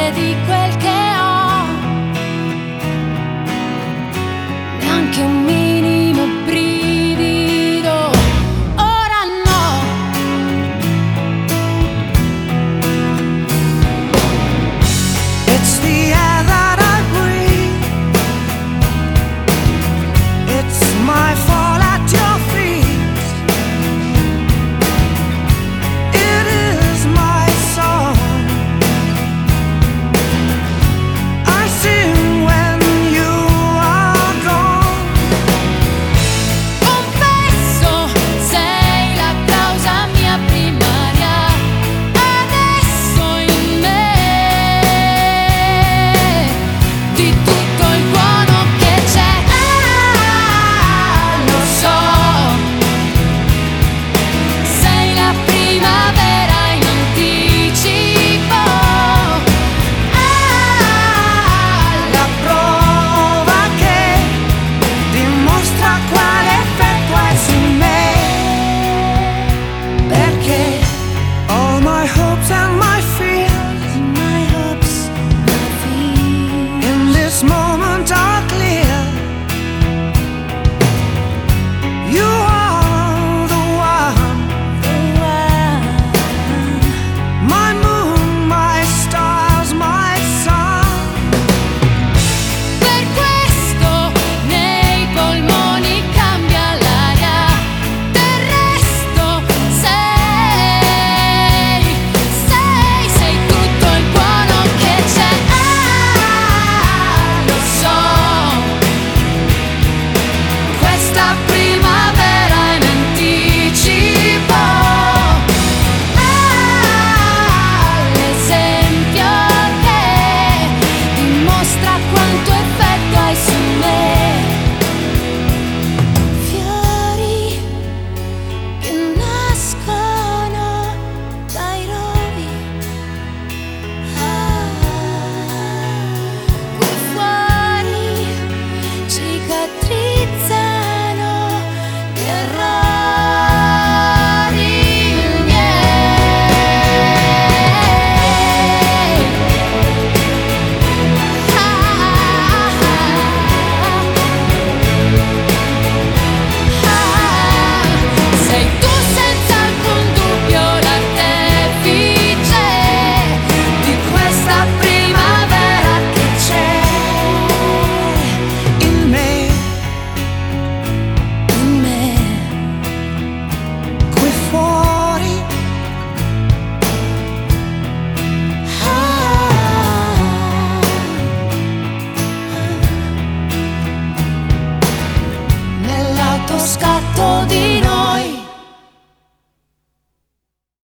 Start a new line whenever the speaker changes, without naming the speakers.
niente di quel che ho, neanche un minimo brivido, ora no.
It's the air that I breathe, it's my fall at your feet, it is my song, I sing when you are gone.
Confesso, sei la causa mia primaria, adesso in me, di tutto il buono che c'è. Lo so, sei la primavera in anticipo,
La prova che dimostra quale effetto hai su me, perché all my hopes and my fears
my hopes, my fears.
in this moment are clear. You are the one, my moon, my stars, my sun.
Per questo nei polmoni cambia l'aria, del resto sei tutto il buono che c'è. Lo so, questa primavera in anticipo, l'esempio che dimostra quanto effetto hai su me. Fiori che nascono dai rovi, qui fuori cicatrizzano gli errori sei tu senza alcun dubbio l'artefice di questa primavera che c'è
In me,
in me.
qui fuori,
Nell'autoscatto di